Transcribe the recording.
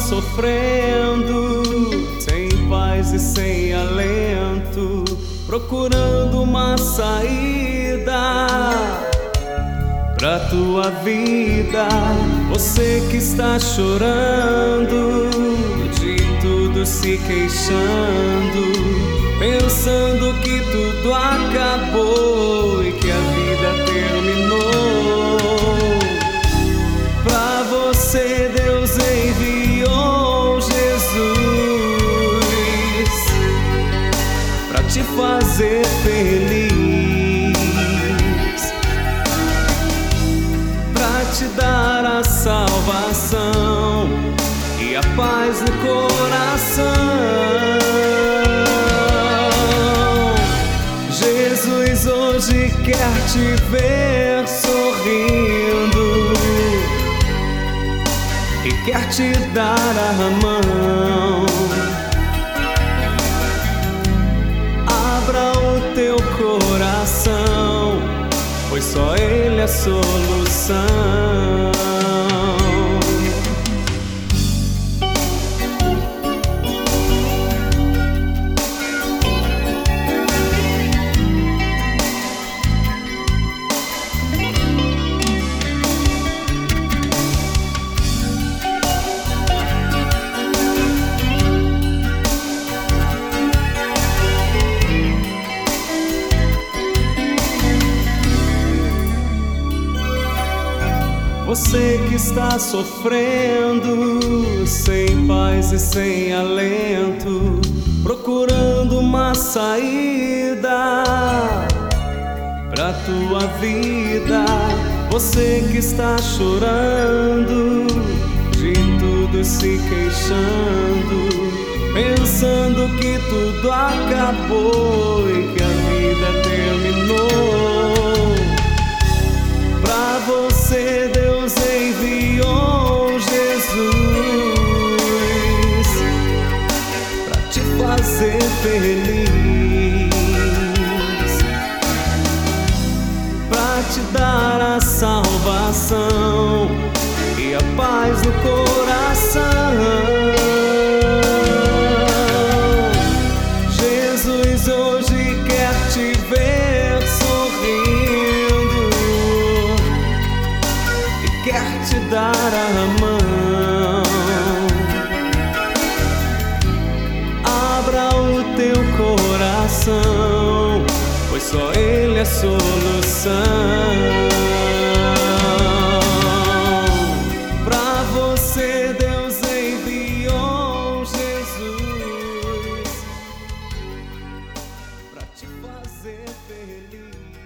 sofrendo, sem paz e sem alento, procurando uma saída pra tua vida. Você que está chorando, de tudo se queixando, pensando que tudo acabou e que a vida terminou. Pra você Deus enviou Jesus pra te fazer feliz, pra te dar a salvação e a paz no coração. Jesus hoje quer te ver sorrindo e quer te dar a mão. Abra o teu coração, pois só Ele é a solução. Você que está sofrendo, sem paz e sem alento, procurando uma saída pra tua vida. Você que está chorando, de tudo se queixando, pensando que tudo acabou e que a vida terminou. Pra você Deus enviou Jesus pra te fazer feliz, pra te dar a salvação e a paz no coração. Jesus hoje quer te ver sorrindo, quer te dar a mão. Abra o teu coração, pois só Ele é a solução. Pra você Deus enviou Jesus pra te fazer feliz.